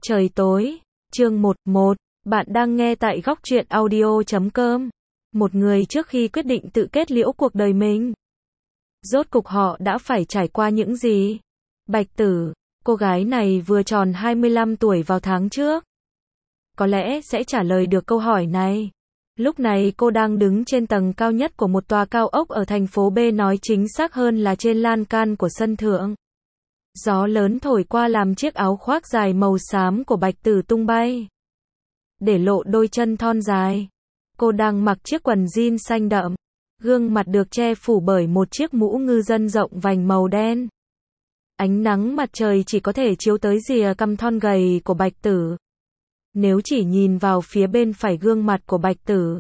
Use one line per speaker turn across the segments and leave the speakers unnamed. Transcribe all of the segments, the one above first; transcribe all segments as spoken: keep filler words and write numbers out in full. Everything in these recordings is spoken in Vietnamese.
Trời tối, chương một một, bạn đang nghe tại góc truyện audio chấm com. Một người trước khi quyết định tự kết liễu cuộc đời mình. Rốt cục họ đã phải trải qua những gì? Bạch Tử, cô gái này vừa tròn hai mươi lăm tuổi vào tháng trước. Có lẽ sẽ trả lời được câu hỏi này. Lúc này cô đang đứng trên tầng cao nhất của một tòa cao ốc ở thành phố B, nói chính xác hơn là trên lan can của sân thượng. Gió lớn thổi qua làm chiếc áo khoác dài màu xám của Bạch Tử tung bay, để lộ đôi chân thon dài. Cô đang mặc chiếc quần jean xanh đậm, gương mặt được che phủ bởi một chiếc mũ ngư dân rộng vành màu đen. Ánh nắng mặt trời chỉ có thể chiếu tới rìa cằm thon gầy của Bạch Tử. Nếu chỉ nhìn vào phía bên phải gương mặt của Bạch Tử,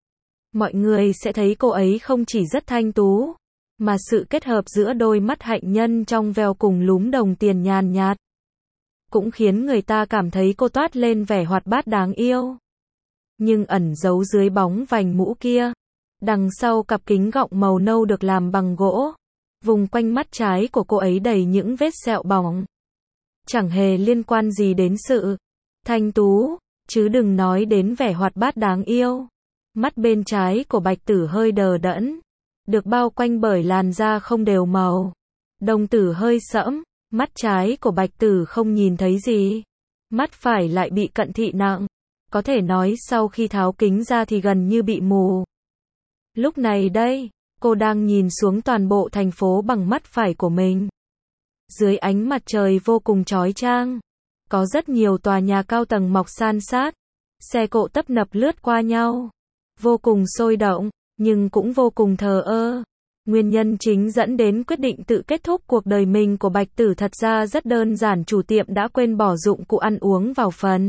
mọi người sẽ thấy cô ấy không chỉ rất thanh tú, mà sự kết hợp giữa đôi mắt hạnh nhân trong veo cùng lúm đồng tiền nhàn nhạt, cũng khiến người ta cảm thấy cô toát lên vẻ hoạt bát đáng yêu. Nhưng ẩn giấu dưới bóng vành mũ kia, đằng sau cặp kính gọng màu nâu được làm bằng gỗ, vùng quanh mắt trái của cô ấy đầy những vết sẹo bỏng. Chẳng hề liên quan gì đến sự thanh tú, chứ đừng nói đến vẻ hoạt bát đáng yêu. Mắt bên trái của Bạch Tử hơi đờ đẫn, được bao quanh bởi làn da không đều màu. Đồng tử hơi sẫm, mắt trái của Bạch Tử không nhìn thấy gì. Mắt phải lại bị cận thị nặng. Có thể nói sau khi tháo kính ra thì gần như bị mù. Lúc này đây, cô đang nhìn xuống toàn bộ thành phố bằng mắt phải của mình. Dưới ánh mặt trời vô cùng chói chang, có rất nhiều tòa nhà cao tầng mọc san sát. Xe cộ tấp nập lướt qua nhau, vô cùng sôi động, nhưng cũng vô cùng thờ ơ. Nguyên nhân chính dẫn đến quyết định tự kết thúc cuộc đời mình của Bạch Tử thật ra rất đơn giản, chủ tiệm đã quên bỏ dụng cụ ăn uống vào phần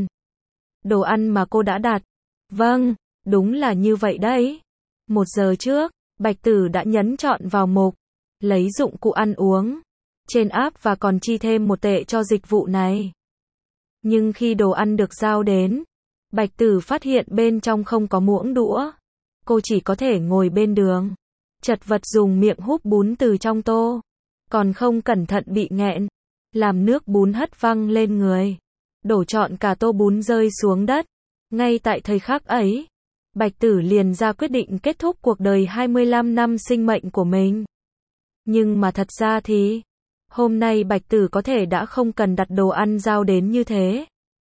đồ ăn mà cô đã đặt. Vâng, đúng là như vậy đấy. Một giờ trước, Bạch Tử đã nhấn chọn vào mục lấy dụng cụ ăn uống trên app và còn chi thêm một tệ cho dịch vụ này. Nhưng khi đồ ăn được giao đến, Bạch Tử phát hiện bên trong không có muỗng đũa. Cô chỉ có thể ngồi bên đường, chật vật dùng miệng húp bún từ trong tô, còn không cẩn thận bị nghẹn, làm nước bún hất văng lên người, đổ trọn cả tô bún rơi xuống đất. Ngay tại thời khắc ấy, Bạch Tử liền ra quyết định kết thúc cuộc đời hai mươi lăm năm sinh mệnh của mình. Nhưng mà thật ra thì, hôm nay Bạch Tử có thể đã không cần đặt đồ ăn giao đến như thế.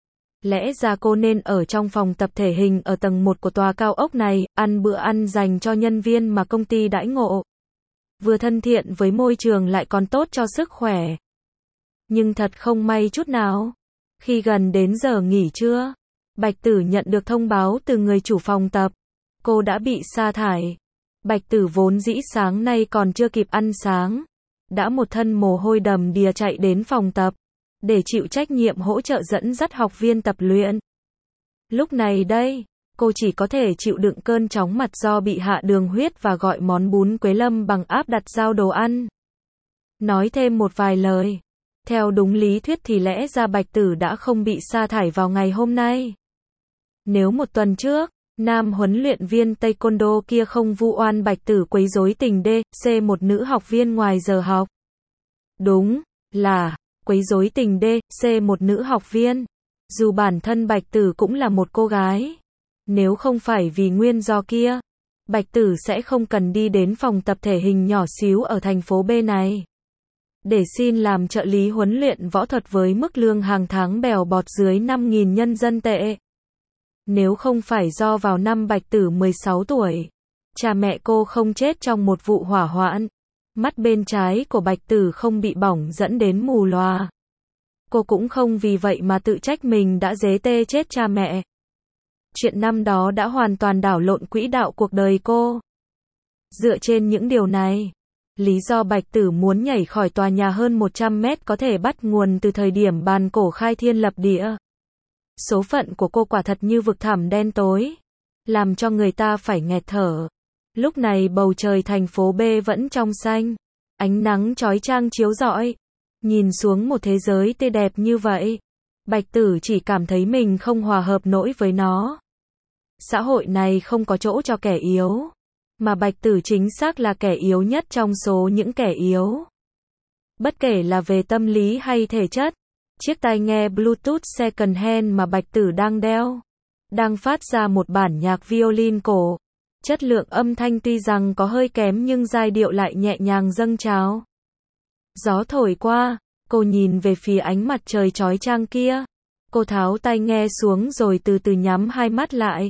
Lẽ ra cô nên ở trong phòng tập thể hình ở tầng một của tòa cao ốc này, ăn bữa ăn dành cho nhân viên mà công ty đãi ngộ. Vừa thân thiện với môi trường lại còn tốt cho sức khỏe. Nhưng thật không may chút nào. Khi gần đến giờ nghỉ trưa, Bạch Tử nhận được thông báo từ người chủ phòng tập. Cô đã bị sa thải. Bạch Tử vốn dĩ sáng nay còn chưa kịp ăn sáng, đã một thân mồ hôi đầm đìa chạy đến phòng tập, để chịu trách nhiệm hỗ trợ dẫn dắt học viên tập luyện. Lúc này đây, cô chỉ có thể chịu đựng cơn chóng mặt do bị hạ đường huyết và gọi món bún Quế Lâm bằng app đặt giao đồ ăn. Nói thêm một vài lời. Theo đúng lý thuyết thì lẽ ra Bạch Tử đã không bị sa thải vào ngày hôm nay. Nếu một tuần trước, nam huấn luyện viên Taekwondo kia không vu oan Bạch Tử quấy rối tình D C một nữ học viên ngoài giờ học. Đúng là quấy rối tình D C một nữ học viên. Dù bản thân Bạch Tử cũng là một cô gái. Nếu không phải vì nguyên do kia, Bạch Tử sẽ không cần đi đến phòng tập thể hình nhỏ xíu ở thành phố B này, để xin làm trợ lý huấn luyện võ thuật với mức lương hàng tháng bèo bọt dưới năm nghìn nhân dân tệ. Nếu không phải do vào năm Bạch Tử mười sáu tuổi, cha mẹ cô không chết trong một vụ hỏa hoạn, mắt bên trái của Bạch Tử không bị bỏng dẫn đến mù lòa, cô cũng không vì vậy mà tự trách mình đã dế tê chết cha mẹ. Chuyện năm đó đã hoàn toàn đảo lộn quỹ đạo cuộc đời cô. Dựa trên những điều này, lý do Bạch Tử muốn nhảy khỏi tòa nhà hơn một trăm mét có thể bắt nguồn từ thời điểm bàn cổ khai thiên lập địa. Số phận của cô quả thật như vực thẳm đen tối, làm cho người ta phải nghẹt thở. Lúc này bầu trời thành phố B vẫn trong xanh, ánh nắng chói chang chiếu rọi. Nhìn xuống một thế giới tươi đẹp như vậy, Bạch Tử chỉ cảm thấy mình không hòa hợp nổi với nó. Xã hội này không có chỗ cho kẻ yếu, mà Bạch Tử chính xác là kẻ yếu nhất trong số những kẻ yếu. Bất kể là về tâm lý hay thể chất, Chiếc tai nghe Bluetooth second hand mà Bạch Tử đang đeo, đang phát ra một bản nhạc violin cổ. Chất lượng âm thanh tuy rằng có hơi kém nhưng giai điệu lại nhẹ nhàng dâng trào. Gió thổi qua, cô nhìn về phía ánh mặt trời chói chang kia. Cô tháo tai nghe xuống rồi từ từ nhắm hai mắt lại.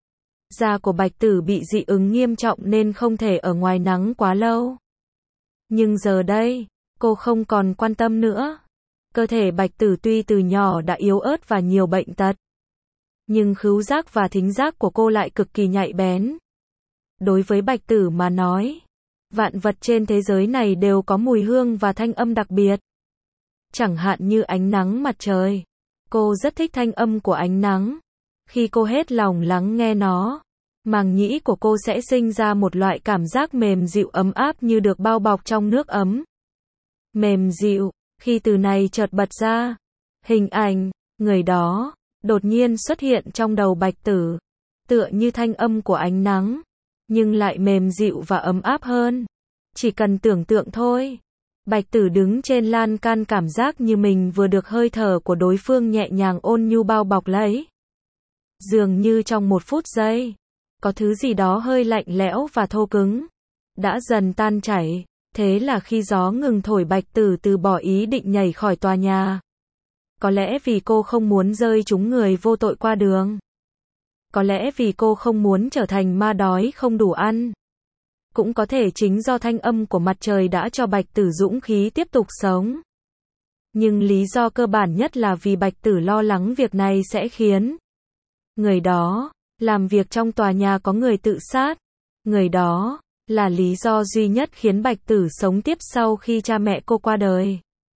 Da của Bạch Tử bị dị ứng nghiêm trọng nên không thể ở ngoài nắng quá lâu. Nhưng giờ đây, cô không còn quan tâm nữa. Cơ thể Bạch Tử tuy từ nhỏ đã yếu ớt và nhiều bệnh tật, nhưng khứu giác và thính giác của cô lại cực kỳ nhạy bén. Đối với Bạch Tử mà nói, vạn vật trên thế giới này đều có mùi hương và thanh âm đặc biệt. Chẳng hạn như ánh nắng mặt trời. Cô rất thích thanh âm của ánh nắng. Khi cô hết lòng lắng nghe nó, màng nhĩ của cô sẽ sinh ra một loại cảm giác mềm dịu ấm áp như được bao bọc trong nước ấm. Mềm dịu, khi từ này chợt bật ra, hình ảnh, người đó, đột nhiên xuất hiện trong đầu Bạch Tử, tựa như thanh âm của ánh nắng, nhưng lại mềm dịu và ấm áp hơn. Chỉ cần tưởng tượng thôi. Bạch Tử đứng trên lan can cảm giác như mình vừa được hơi thở của đối phương nhẹ nhàng ôn nhu bao bọc lấy. Dường như trong một phút giây, có thứ gì đó hơi lạnh lẽo và thô cứng, đã dần tan chảy. Thế là khi gió ngừng thổi Bạch Tử từ bỏ ý định nhảy khỏi tòa nhà. Có lẽ vì cô không muốn rơi trúng người vô tội qua đường. Có lẽ vì cô không muốn trở thành ma đói không đủ ăn. Cũng có thể chính do thanh âm của mặt trời đã cho Bạch Tử dũng khí tiếp tục sống. Nhưng lý do cơ bản nhất là vì Bạch Tử lo lắng việc này sẽ khiến người đó làm việc trong tòa nhà có người tự sát. Người đó là lý do duy nhất khiến Bạch Tử sống tiếp sau khi cha mẹ cô qua đời.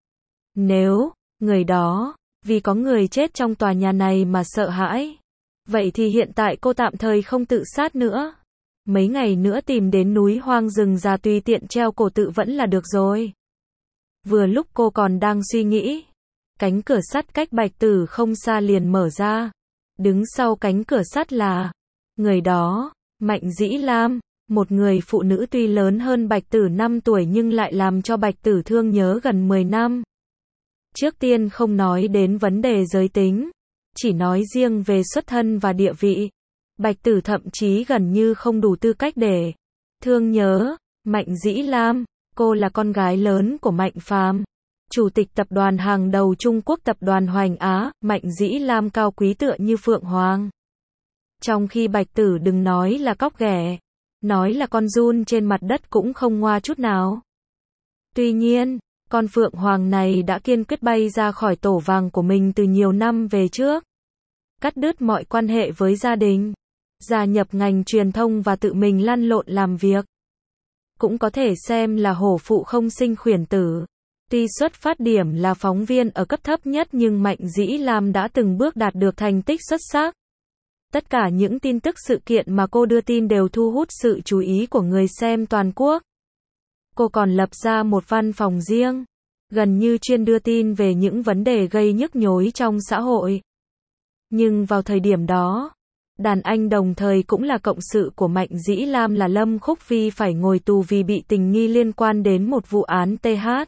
Nếu người đó vì có người chết trong tòa nhà này mà sợ hãi, vậy thì hiện tại cô tạm thời không tự sát nữa. Mấy ngày nữa tìm đến núi hoang rừng già tùy tiện treo cổ tự vẫn là được rồi. Vừa lúc cô còn đang suy nghĩ, cánh cửa sắt cách Bạch Tử không xa liền mở ra. Đứng sau cánh cửa sắt là người đó, Mạnh Dĩ Lam, một người phụ nữ tuy lớn hơn Bạch Tử năm tuổi nhưng lại làm cho Bạch Tử thương nhớ gần mười năm. Trước tiên không nói đến vấn đề giới tính, chỉ nói riêng về xuất thân và địa vị, Bạch Tử thậm chí gần như không đủ tư cách để thương nhớ. Mạnh Dĩ Lam, cô là con gái lớn của Mạnh Phàm, chủ tịch tập đoàn hàng đầu Trung Quốc tập đoàn Hoành Á. Mạnh Dĩ Lam cao quý tựa như phượng hoàng. Trong khi Bạch Tử đừng nói là cóc ghẻ, nói là con giun trên mặt đất cũng không ngoa chút nào. Tuy nhiên, con phượng hoàng này đã kiên quyết bay ra khỏi tổ vàng của mình từ nhiều năm về trước. Cắt đứt mọi quan hệ với gia đình, gia nhập ngành truyền thông và tự mình lăn lộn làm việc. Cũng có thể xem là hổ phụ không sinh khuyển tử. Tuy xuất phát điểm là phóng viên ở cấp thấp nhất nhưng Mạnh Dĩ Lam đã từng bước đạt được thành tích xuất sắc. Tất cả những tin tức sự kiện mà cô đưa tin đều thu hút sự chú ý của người xem toàn quốc. Cô còn lập ra một văn phòng riêng, gần như chuyên đưa tin về những vấn đề gây nhức nhối trong xã hội. Nhưng vào thời điểm đó, đàn anh đồng thời cũng là cộng sự của Mạnh Dĩ Lam là Lâm Khúc Vi phải ngồi tù vì bị tình nghi liên quan đến một vụ án T H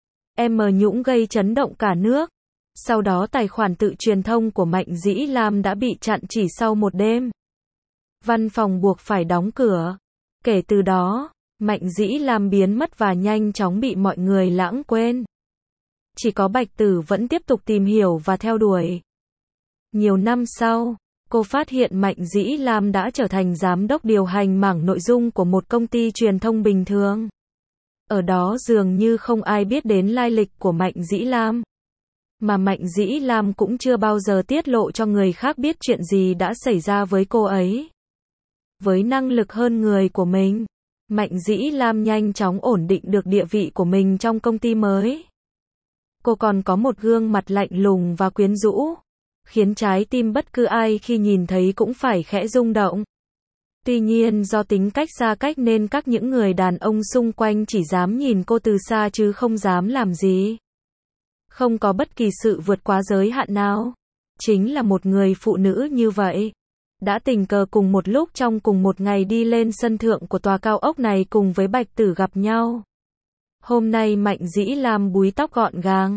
M Nhũng gây chấn động cả nước. Sau đó tài khoản tự truyền thông của Mạnh Dĩ Lam đã bị chặn chỉ sau một đêm. Văn phòng buộc phải đóng cửa. Kể từ đó, Mạnh Dĩ Lam biến mất và nhanh chóng bị mọi người lãng quên. Chỉ có Bạch Tử vẫn tiếp tục tìm hiểu và theo đuổi. Nhiều năm sau, cô phát hiện Mạnh Dĩ Lam đã trở thành giám đốc điều hành mảng nội dung của một công ty truyền thông bình thường. Ở đó dường như không ai biết đến lai lịch của Mạnh Dĩ Lam. Mà Mạnh Dĩ Lam cũng chưa bao giờ tiết lộ cho người khác biết chuyện gì đã xảy ra với cô ấy. Với năng lực hơn người của mình, Mạnh Dĩ Lam nhanh chóng ổn định được địa vị của mình trong công ty mới. Cô còn có một gương mặt lạnh lùng và quyến rũ, khiến trái tim bất cứ ai khi nhìn thấy cũng phải khẽ rung động. Tuy nhiên do tính cách xa cách nên các những người đàn ông xung quanh chỉ dám nhìn cô từ xa chứ không dám làm gì. Không có bất kỳ sự vượt quá giới hạn nào. Chính là một người phụ nữ như vậy. Đã tình cờ cùng một lúc trong cùng một ngày đi lên sân thượng của tòa cao ốc này cùng với Bạch Tử gặp nhau. Hôm nay Mạnh Dĩ Lam búi tóc gọn gàng,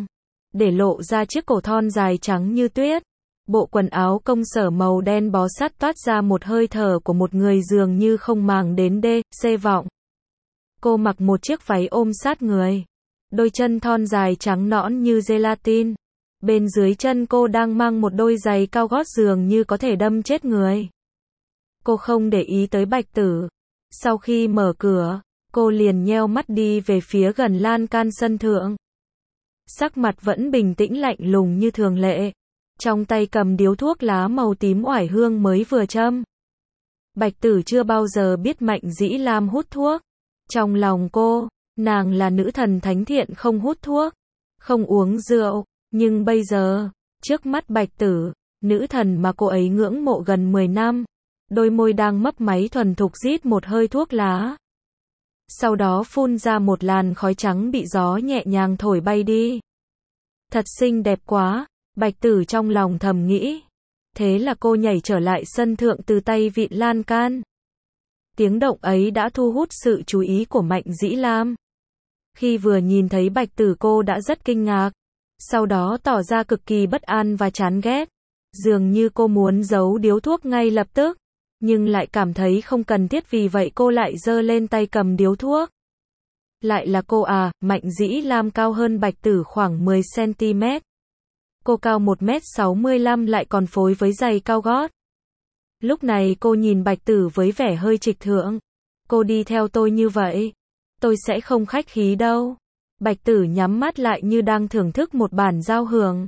để lộ ra chiếc cổ thon dài trắng như tuyết. Bộ quần áo công sở màu đen bó sát toát ra một hơi thở của một người dường như không màng đến đê, xê vọng. Cô mặc một chiếc váy ôm sát người. Đôi chân thon dài trắng nõn như gelatin. Bên dưới chân cô đang mang một đôi giày cao gót dường như có thể đâm chết người. Cô không để ý tới Bạch Tử. Sau khi mở cửa, cô liền nheo mắt đi về phía gần lan can sân thượng. Sắc mặt vẫn bình tĩnh lạnh lùng như thường lệ. Trong tay cầm điếu thuốc lá màu tím oải hương mới vừa châm. Bạch Tử chưa bao giờ biết Mạnh Dĩ Lam hút thuốc. Trong lòng cô, nàng là nữ thần thánh thiện không hút thuốc, không uống rượu. Nhưng bây giờ, trước mắt Bạch Tử, nữ thần mà cô ấy ngưỡng mộ gần mười năm, đôi môi đang mấp máy thuần thục rít một hơi thuốc lá. Sau đó phun ra một làn khói trắng bị gió nhẹ nhàng thổi bay đi. Thật xinh đẹp quá, Bạch Tử trong lòng thầm nghĩ. Thế là cô nhảy trở lại sân thượng từ tay vịn lan can. Tiếng động ấy đã thu hút sự chú ý của Mạnh Dĩ Lam. Khi vừa nhìn thấy Bạch Tử cô đã rất kinh ngạc. Sau đó tỏ ra cực kỳ bất an và chán ghét. Dường như cô muốn giấu điếu thuốc ngay lập tức. Nhưng lại cảm thấy không cần thiết, vì vậy cô lại giơ lên tay cầm điếu thuốc. Lại là cô à? Mạnh Dĩ Lam cao hơn Bạch Tử khoảng mười xăng ti mét. Cô cao một mét sáu mươi lăm lại còn phối với giày cao gót. Lúc này cô nhìn Bạch Tử với vẻ hơi trịch thượng. Cô đi theo tôi như vậy, tôi sẽ không khách khí đâu. Bạch Tử nhắm mắt lại như đang thưởng thức một bản giao hưởng.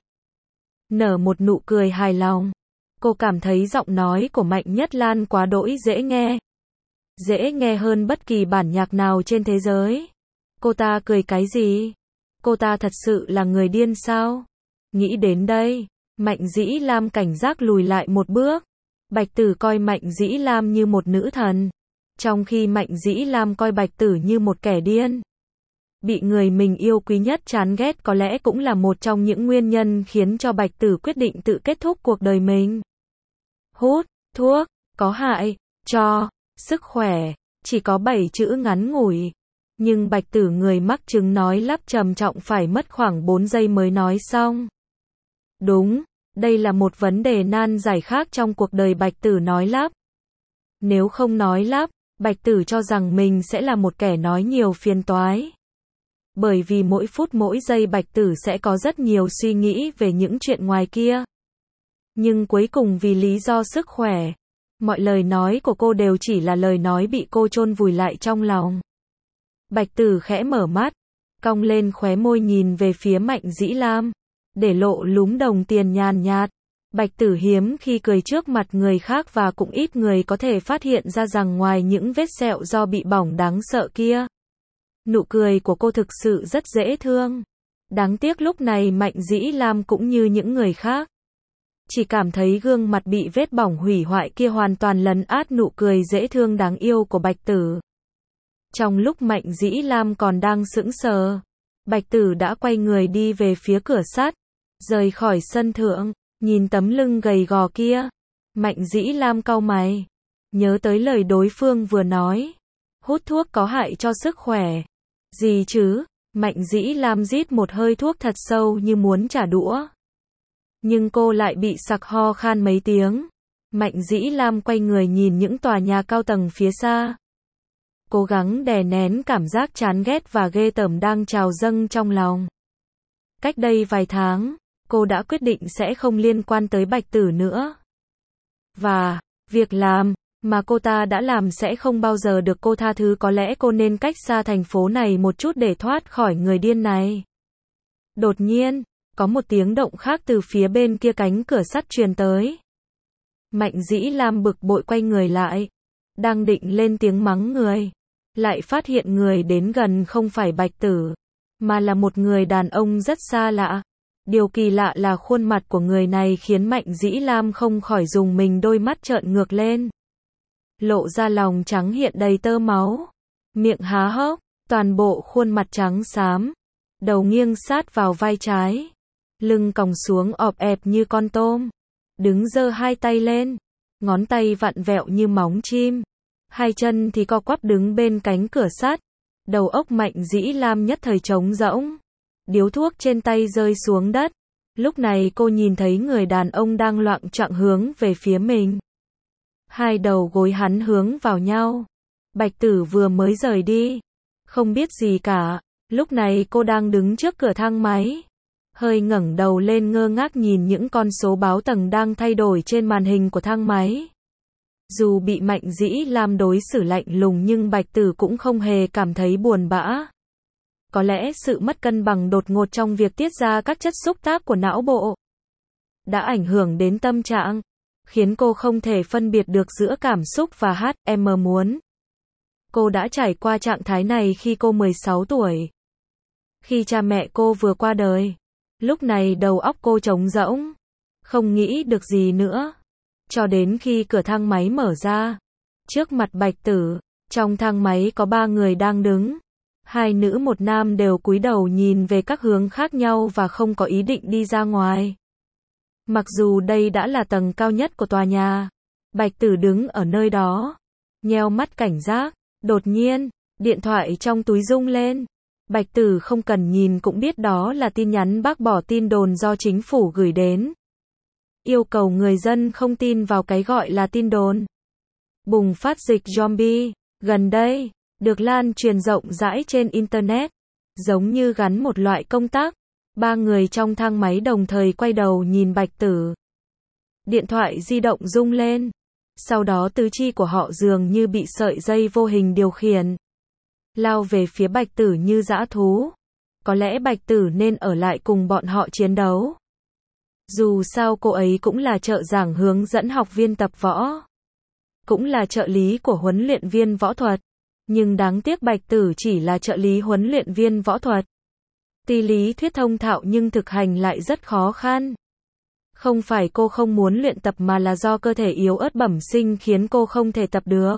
Nở một nụ cười hài lòng. Cô cảm thấy giọng nói của Mạnh Nhất Lan quá đỗi dễ nghe. Dễ nghe hơn bất kỳ bản nhạc nào trên thế giới. Cô ta cười cái gì? Cô ta thật sự là người điên sao? Nghĩ đến đây, Mạnh Dĩ Lam cảnh giác lùi lại một bước. Bạch Tử coi Mạnh Dĩ Lam như một nữ thần, trong khi Mạnh Dĩ Lam coi Bạch Tử như một kẻ điên. Bị người mình yêu quý nhất chán ghét có lẽ cũng là một trong những nguyên nhân khiến cho Bạch Tử quyết định tự kết thúc cuộc đời mình. Hút thuốc có hại cho sức khỏe, chỉ có bảy chữ ngắn ngủi. Nhưng Bạch Tử người mắc chứng nói lắp trầm trọng phải mất khoảng bốn giây mới nói xong. Đúng, đây là một vấn đề nan giải khác trong cuộc đời Bạch Tử nói lắp. Nếu không nói lắp, Bạch Tử cho rằng mình sẽ là một kẻ nói nhiều phiền toái. Bởi vì mỗi phút mỗi giây Bạch Tử sẽ có rất nhiều suy nghĩ về những chuyện ngoài kia. Nhưng cuối cùng vì lý do sức khỏe, mọi lời nói của cô đều chỉ là lời nói bị cô chôn vùi lại trong lòng. Bạch Tử khẽ mở mắt, cong lên khóe môi nhìn về phía Mạnh Dĩ Lam, để lộ lúm đồng tiền nhàn nhạt. Bạch Tử hiếm khi cười trước mặt người khác và cũng ít người có thể phát hiện ra rằng ngoài những vết sẹo do bị bỏng đáng sợ kia, nụ cười của cô thực sự rất dễ thương. Đáng tiếc lúc này Mạnh Dĩ Lam cũng như những người khác, chỉ cảm thấy gương mặt bị vết bỏng hủy hoại kia hoàn toàn lấn át nụ cười dễ thương đáng yêu của Bạch Tử. Trong lúc Mạnh Dĩ Lam còn đang sững sờ, Bạch Tử đã quay người đi về phía cửa sắt, rời khỏi sân thượng, nhìn tấm lưng gầy gò kia. Mạnh Dĩ Lam cau mày, nhớ tới lời đối phương vừa nói, hút thuốc có hại cho sức khỏe. Gì chứ? Mạnh Dĩ Lam rít một hơi thuốc thật sâu như muốn trả đũa. Nhưng cô lại bị sặc ho khan mấy tiếng. Mạnh Dĩ Lam quay người nhìn những tòa nhà cao tầng phía xa. Cố gắng đè nén cảm giác chán ghét và ghê tởm đang trào dâng trong lòng. Cách đây vài tháng, cô đã quyết định sẽ không liên quan tới Bạch Tử nữa. Và, việc làm mà cô ta đã làm sẽ không bao giờ được cô tha thứ, có lẽ cô nên cách xa thành phố này một chút để thoát khỏi người điên này. Đột nhiên, có một tiếng động khác từ phía bên kia cánh cửa sắt truyền tới. Mạnh Dĩ Lam bực bội quay người lại, đang định lên tiếng mắng người, lại phát hiện người đến gần không phải Bạch Tử, mà là một người đàn ông rất xa lạ. Điều kỳ lạ là khuôn mặt của người này khiến Mạnh Dĩ Lam không khỏi rùng mình, đôi mắt trợn ngược lên, lộ ra lòng trắng hiện đầy tơ máu, miệng há hốc, toàn bộ khuôn mặt trắng xám, đầu nghiêng sát vào vai trái, lưng còng xuống ọp ẹp như con tôm, đứng giơ hai tay lên, ngón tay vặn vẹo như móng chim, hai chân thì co quắp đứng bên cánh cửa sắt. Đầu óc Mạnh Dĩ Lam nhất thời trống rỗng. điếu thuốc trên tay rơi xuống đất. Lúc này cô nhìn thấy người đàn ông đang loạng choạng hướng về phía mình. Hai đầu gối hắn hướng vào nhau. Bạch Tử vừa mới rời đi, không biết gì cả. Lúc này cô đang đứng trước cửa thang máy, hơi ngẩng đầu lên ngơ ngác nhìn những con số báo tầng đang thay đổi trên màn hình của thang máy. Dù bị Mạnh Dĩ Lam đối xử lạnh lùng nhưng Bạch Tử cũng không hề cảm thấy buồn bã. Có lẽ sự mất cân bằng đột ngột trong việc tiết ra các chất xúc tác của não bộ đã ảnh hưởng đến tâm trạng, khiến cô không thể phân biệt được giữa cảm xúc và hát em muốn. Cô đã trải qua trạng thái này khi cô mười sáu tuổi. Khi cha mẹ cô vừa qua đời, lúc này đầu óc cô trống rỗng, không nghĩ được gì nữa. Cho đến khi cửa thang máy mở ra, trước mặt Bạch Tử, trong thang máy có ba người đang đứng. Hai nữ một nam đều cúi đầu nhìn về các hướng khác nhau và không có ý định đi ra ngoài. Mặc dù đây đã là tầng cao nhất của tòa nhà, Bạch Tử đứng ở nơi đó, nheo mắt cảnh giác. Đột nhiên, điện thoại trong túi rung lên. Bạch Tử không cần nhìn cũng biết đó là tin nhắn bác bỏ tin đồn do chính phủ gửi đến. Yêu cầu người dân không tin vào cái gọi là tin đồn. Bùng phát dịch zombie, gần đây, được lan truyền rộng rãi trên Internet. Giống như gắn một loại công tắc. Ba người trong thang máy đồng thời quay đầu nhìn Bạch Tử. Điện thoại di động rung lên. Sau đó tứ chi của họ dường như bị sợi dây vô hình điều khiển, lao về phía Bạch Tử như dã thú. Có lẽ Bạch Tử nên ở lại cùng bọn họ chiến đấu. Dù sao cô ấy cũng là trợ giảng hướng dẫn học viên tập võ, cũng là trợ lý của huấn luyện viên võ thuật. Nhưng đáng tiếc Bạch Tử chỉ là trợ lý huấn luyện viên võ thuật. Tuy lý thuyết thông thạo nhưng thực hành lại rất khó khăn. Không phải cô không muốn luyện tập mà là do cơ thể yếu ớt bẩm sinh khiến cô không thể tập được.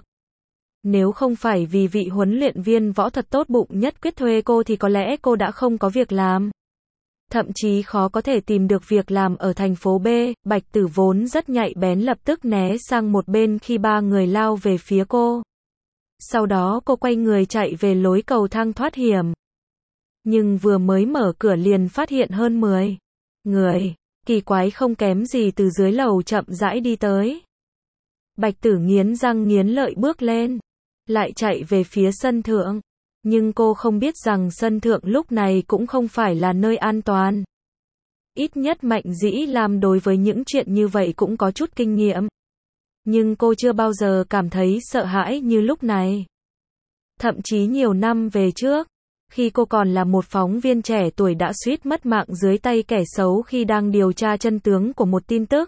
Nếu không phải vì vị huấn luyện viên võ thuật tốt bụng nhất quyết thuê cô thì có lẽ cô đã không có việc làm. Thậm chí khó có thể tìm được việc làm ở thành phố B. Bạch Tử vốn rất nhạy bén lập tức né sang một bên khi ba người lao về phía cô. Sau đó cô quay người chạy về lối cầu thang thoát hiểm. Nhưng vừa mới mở cửa liền phát hiện hơn mười người kỳ quái không kém gì từ dưới lầu chậm rãi đi tới. Bạch Tử nghiến răng nghiến lợi bước lên, lại chạy về phía sân thượng. Nhưng cô không biết rằng sân thượng lúc này cũng không phải là nơi an toàn. Ít nhất Mạnh Dĩ Lam đối với những chuyện như vậy cũng có chút kinh nghiệm. Nhưng cô chưa bao giờ cảm thấy sợ hãi như lúc này. Thậm chí nhiều năm về trước, khi cô còn là một phóng viên trẻ tuổi đã suýt mất mạng dưới tay kẻ xấu khi đang điều tra chân tướng của một tin tức,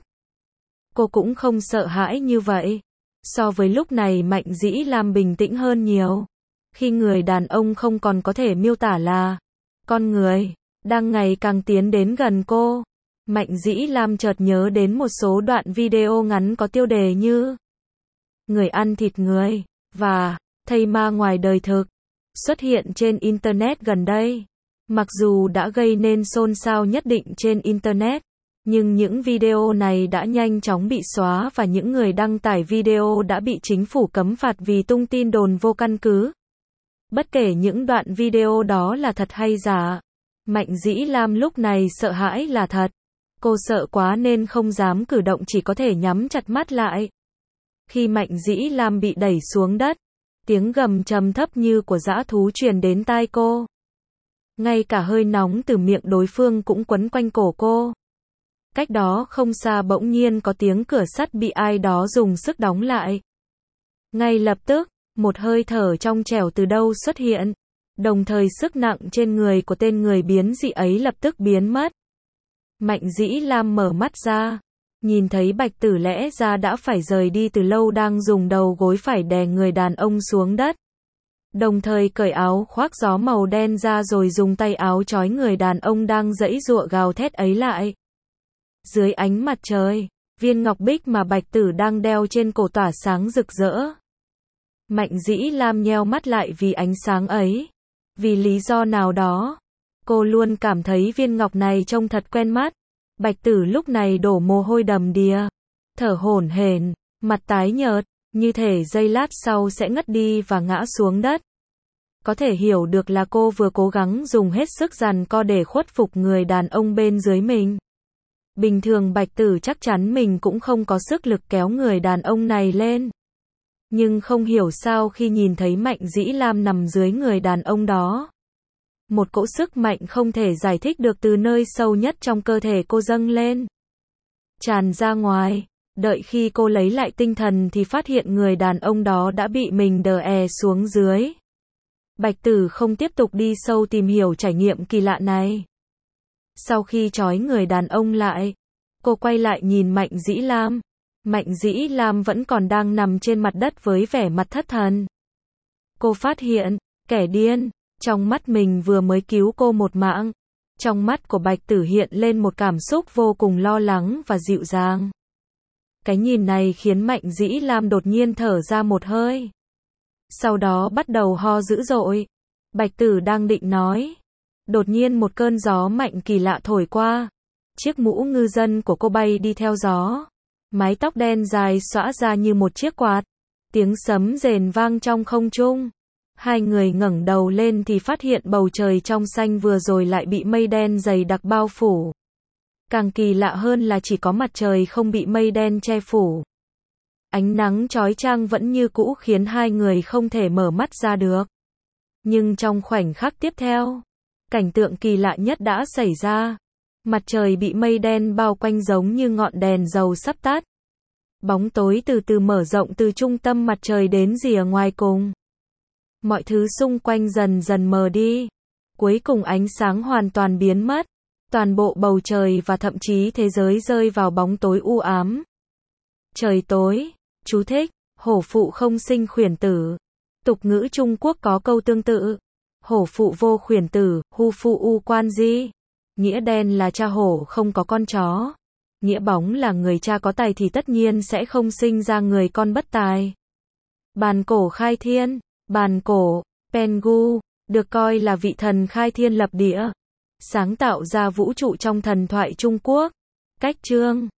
cô cũng không sợ hãi như vậy. So với lúc này Mạnh Dĩ Lam bình tĩnh hơn nhiều. Khi người đàn ông không còn có thể miêu tả là con người, đang ngày càng tiến đến gần cô. Mạnh Dĩ Lam chợt nhớ đến một số đoạn video ngắn có tiêu đề như người ăn thịt người và thây ma ngoài đời thực, xuất hiện trên Internet gần đây. Mặc dù đã gây nên xôn xao nhất định trên Internet, nhưng những video này đã nhanh chóng bị xóa và những người đăng tải video đã bị chính phủ cấm phạt vì tung tin đồn vô căn cứ. Bất kể những đoạn video đó là thật hay giả, Mạnh Dĩ Lam lúc này sợ hãi là thật. Cô sợ quá nên không dám cử động, chỉ có thể nhắm chặt mắt lại. Khi Mạnh Dĩ Lam bị đẩy xuống đất, tiếng gầm trầm thấp như của dã thú truyền đến tai cô. Ngay cả hơi nóng từ miệng đối phương cũng quấn quanh cổ cô. Cách đó không xa bỗng nhiên có tiếng cửa sắt bị ai đó dùng sức đóng lại. Ngay lập tức, một hơi thở trong trẻo từ đâu xuất hiện, đồng thời sức nặng trên người của tên người biến dị ấy lập tức biến mất. Mạnh Dĩ Lam mở mắt ra, nhìn thấy Bạch Tử lẽ ra đã phải rời đi từ lâu đang dùng đầu gối phải đè người đàn ông xuống đất. Đồng thời cởi áo khoác gió màu đen ra rồi dùng tay áo trói người đàn ông đang giãy giụa gào thét ấy lại. Dưới ánh mặt trời, viên ngọc bích mà Bạch Tử đang đeo trên cổ tỏa sáng rực rỡ. Mạnh Dĩ Lam nheo mắt lại vì ánh sáng ấy. Vì lý do nào đó, cô luôn cảm thấy viên ngọc này trông thật quen mắt. Bạch Tử lúc này đổ mồ hôi đầm đìa, thở hổn hển, mặt tái nhợt, như thể giây lát sau sẽ ngất đi và ngã xuống đất. có thể hiểu được là cô vừa cố gắng dùng hết sức giằng co để khuất phục người đàn ông bên dưới mình. Bình thường Bạch Tử chắc chắn mình cũng không có sức lực kéo người đàn ông này lên. Nhưng không hiểu sao khi nhìn thấy Mạnh Dĩ Lam nằm dưới người đàn ông đó. Một cỗ sức mạnh không thể giải thích được từ nơi sâu nhất trong cơ thể cô dâng lên. Tràn ra ngoài, đợi khi cô lấy lại tinh thần thì phát hiện người đàn ông đó đã bị mình đè è xuống dưới. Bạch Tử không tiếp tục đi sâu tìm hiểu trải nghiệm kỳ lạ này. Sau khi trói người đàn ông lại, cô quay lại nhìn Mạnh Dĩ Lam. Mạnh Dĩ Lam vẫn còn đang nằm trên mặt đất với vẻ mặt thất thần. Cô phát hiện, kẻ điên, trong mắt mình vừa mới cứu cô một mạng. Trong mắt của Bạch Tử hiện lên một cảm xúc vô cùng lo lắng và dịu dàng. Cái nhìn này khiến Mạnh Dĩ Lam đột nhiên thở ra một hơi. Sau đó bắt đầu ho dữ dội. Bạch Tử đang định nói. Đột nhiên một cơn gió mạnh kỳ lạ thổi qua. Chiếc mũ ngư dân của cô bay đi theo gió. Mái tóc đen dài xõa ra như một chiếc quạt. Tiếng sấm rền vang trong không trung. Hai người ngẩng đầu lên thì phát hiện bầu trời trong xanh vừa rồi lại bị mây đen dày đặc bao phủ. Càng kỳ lạ hơn là chỉ có mặt trời không bị mây đen che phủ. Ánh nắng chói chang vẫn như cũ khiến hai người không thể mở mắt ra được. Nhưng trong khoảnh khắc tiếp theo, cảnh tượng kỳ lạ nhất đã xảy ra. Mặt trời bị mây đen bao quanh giống như ngọn đèn dầu sắp tắt. Bóng tối từ từ mở rộng từ trung tâm mặt trời đến rìa ngoài cùng. Mọi thứ xung quanh dần dần mờ đi. Cuối cùng ánh sáng hoàn toàn biến mất. Toàn bộ bầu trời và thậm chí thế giới rơi vào bóng tối u ám. Trời tối. Chú thích. Hổ phụ không sinh khuyển tử. Tục ngữ Trung Quốc có câu tương tự. Hổ phụ vô khuyển tử, hu phụ u quan di. Nghĩa đen là cha hổ không có con chó. Nghĩa bóng là người cha có tài thì tất nhiên sẽ không sinh ra người con bất tài. Bàn cổ khai thiên. Bàn cổ, Pengu, được coi là vị thần khai thiên lập địa. Sáng tạo ra vũ trụ trong thần thoại Trung Quốc. Cách chương